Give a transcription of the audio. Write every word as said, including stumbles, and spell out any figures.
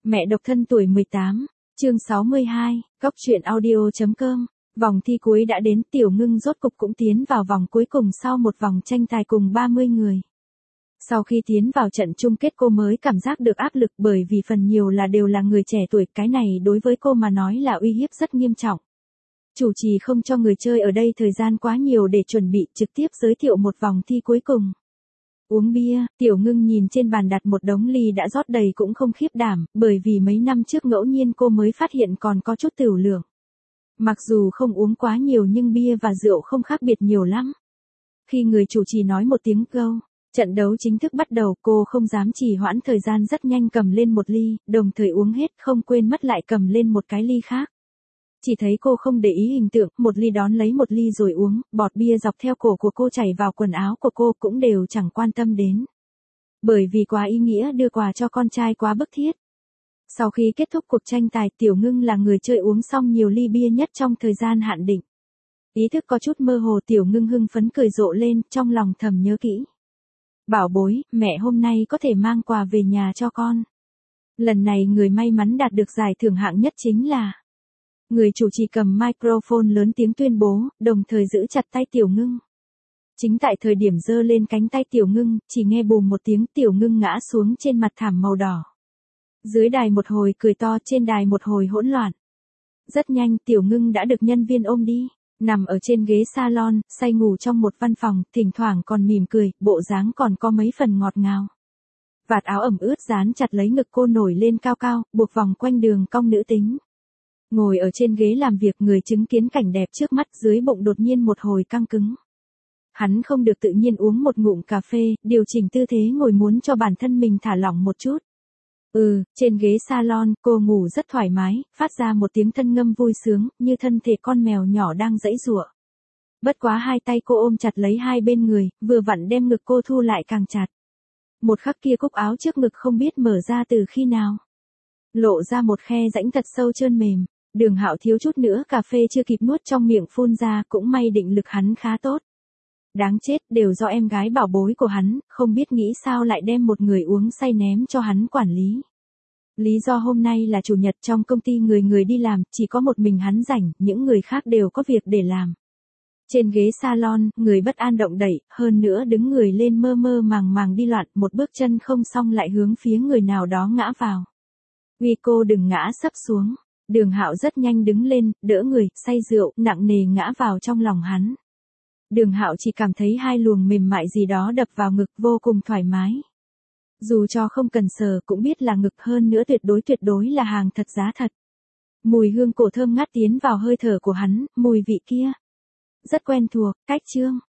Mẹ độc thân tuổi mười tám, chương sáu mươi hai, góc truyện audio chấm com. Vòng thi cuối đã đến, Tiểu Ngưng rốt cục cũng tiến vào vòng cuối cùng sau một vòng tranh tài cùng ba mươi người. Sau khi tiến vào trận chung kết cô mới cảm giác được áp lực bởi vì phần nhiều là đều là người trẻ tuổi, cái này đối với cô mà nói là uy hiếp rất nghiêm trọng. Chủ trì không cho người chơi ở đây thời gian quá nhiều để chuẩn bị, trực tiếp giới thiệu một vòng thi cuối cùng. Uống bia, Tiểu Ngưng nhìn trên bàn đặt một đống ly đã rót đầy cũng không khiếp đảm, bởi vì mấy năm trước ngẫu nhiên cô mới phát hiện còn có chút tửu lượng. Mặc dù không uống quá nhiều nhưng bia và rượu không khác biệt nhiều lắm. Khi người chủ trì nói một tiếng go, trận đấu chính thức bắt đầu, cô không dám trì hoãn thời gian, rất nhanh cầm lên một ly, đồng thời uống hết, không quên mất lại cầm lên một cái ly khác. Chỉ thấy cô không để ý hình tượng, một ly đón lấy một ly rồi uống, bọt bia dọc theo cổ của cô chảy vào quần áo của cô cũng đều chẳng quan tâm đến. Bởi vì quá ý nghĩa, đưa quà cho con trai quá bức thiết. Sau khi kết thúc cuộc tranh tài, Tiểu Ngưng là người chơi uống xong nhiều ly bia nhất trong thời gian hạn định. Ý thức có chút mơ hồ, Tiểu Ngưng hưng phấn cười rộ lên, trong lòng thầm nhớ kỹ. Bảo bối, mẹ hôm nay có thể mang quà về nhà cho con. Lần này người may mắn đạt được giải thưởng hạng nhất chính là... Người chủ trì cầm microphone lớn tiếng tuyên bố, đồng thời giữ chặt tay Tiểu Ngưng. Chính tại thời điểm giơ lên cánh tay Tiểu Ngưng, chỉ nghe bùm một tiếng, Tiểu Ngưng ngã xuống trên mặt thảm màu đỏ. Dưới đài một hồi cười to, trên đài một hồi hỗn loạn. Rất nhanh Tiểu Ngưng đã được nhân viên ôm đi, nằm ở trên ghế salon, say ngủ trong một văn phòng, thỉnh thoảng còn mỉm cười, bộ dáng còn có mấy phần ngọt ngào. Vạt áo ẩm ướt dán chặt lấy ngực cô nổi lên cao cao, buộc vòng quanh đường cong nữ tính. Ngồi ở trên ghế làm việc, người chứng kiến cảnh đẹp trước mắt, dưới bụng đột nhiên một hồi căng cứng. Hắn không được tự nhiên uống một ngụm cà phê, điều chỉnh tư thế ngồi muốn cho bản thân mình thả lỏng một chút. Ừ, trên ghế salon, cô ngủ rất thoải mái, phát ra một tiếng thân ngâm vui sướng, như thân thể con mèo nhỏ đang giãy giụa. Bất quá hai tay cô ôm chặt lấy hai bên người, vừa vặn đem ngực cô thu lại càng chặt. Một khắc kia cúc áo trước ngực không biết mở ra từ khi nào. Lộ ra một khe rãnh thật sâu trơn mềm. Đường Hạo thiếu chút nữa cà phê chưa kịp nuốt trong miệng phun ra, cũng may định lực hắn khá tốt. Đáng chết, đều do em gái bảo bối của hắn, không biết nghĩ sao lại đem một người uống say ném cho hắn quản lý. Lý do hôm nay là chủ nhật, trong công ty người người đi làm, chỉ có một mình hắn rảnh, những người khác đều có việc để làm. Trên ghế salon, người bất an động đẩy, hơn nữa đứng người lên mơ mơ màng màng đi loạn, một bước chân không xong lại hướng phía người nào đó ngã vào. Uy cô đừng ngã sấp xuống. Đường Hạo rất nhanh đứng lên, đỡ người, say rượu, nặng nề ngã vào trong lòng hắn. Đường Hạo chỉ cảm thấy hai luồng mềm mại gì đó đập vào ngực, vô cùng thoải mái. Dù cho không cần sờ cũng biết là ngực, hơn nữa tuyệt đối tuyệt đối là hàng thật giá thật. Mùi hương cổ thơm ngát tiến vào hơi thở của hắn, mùi vị kia rất quen thuộc. Cách chương